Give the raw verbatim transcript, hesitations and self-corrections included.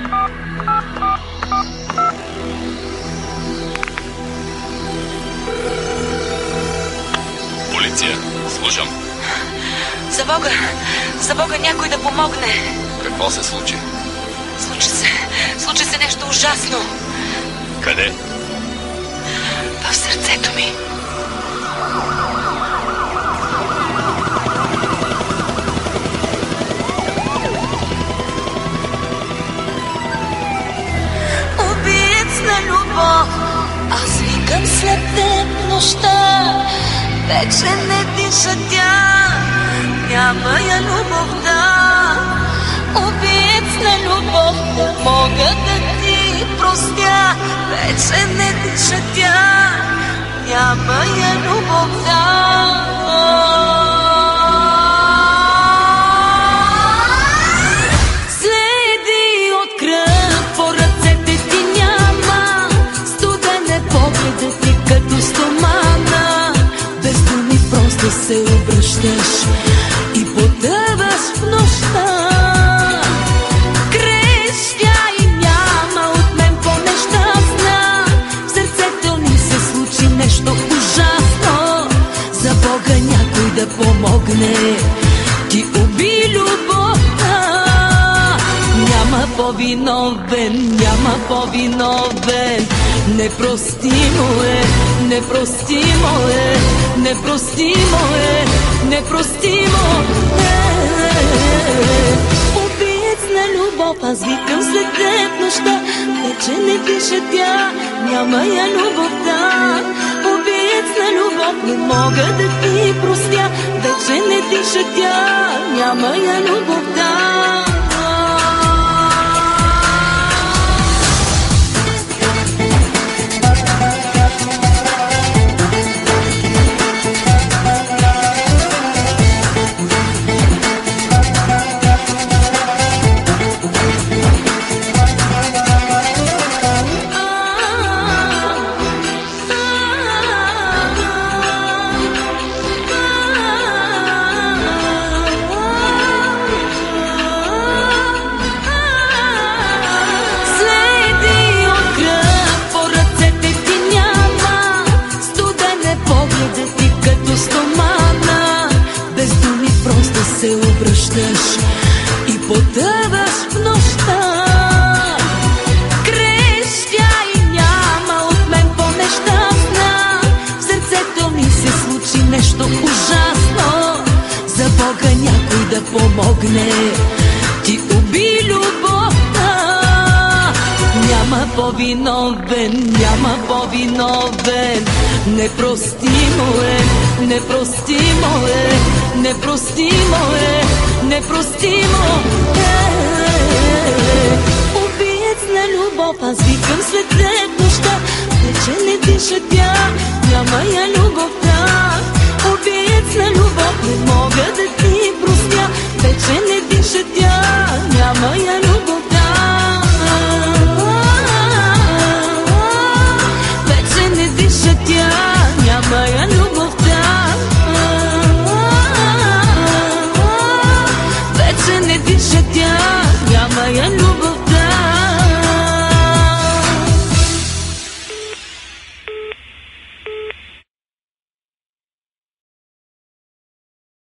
Полиция, слушам. За Бога, за Бога някой да помогне. Какво се случи? Случи се, случи се нещо ужасно. Къде? В сърцето ми. Убиец на любов, аз викам след теб нощта. Вече не диша тя, няма я любовта. Убиец на любов, не мога да ти простя. Вече не диша тя, няма я любовта. Следи от кръв по ръцете ти няма, студен е погледът ти като стомана. Без думи просто се обръщаш и потъваш в нощта. Крещя и няма от мен по-нещастна. В сърцето ми се случи нещо ужасно. За Бога някой да помогне, ти уби любовта. Няма по-виновен, няма по-виновен. Непростимо е, непростимо е, непростимо е, непростимо е. Убиец на любов, аз викам след теб нощта. Вече не диша тя, няма я любовта. Убиец на любов, не мога да ти простя. Вече не диша тя, няма я любовта. Се обръщаш и потъваш в нощта. Крещя и няма от мен по-нещастна. В сърцето ми се случи нещо ужасно. За Бога някой да помогне, ти уби любовта. Няма по-виновен, няма по-виновен. Непростимо е, непростимо е, непростимо е, непростимо е. Убиец на любов, аз викам след теб нощта. Вече не диша тя, няма я любовта. Убиец на любов, не мога да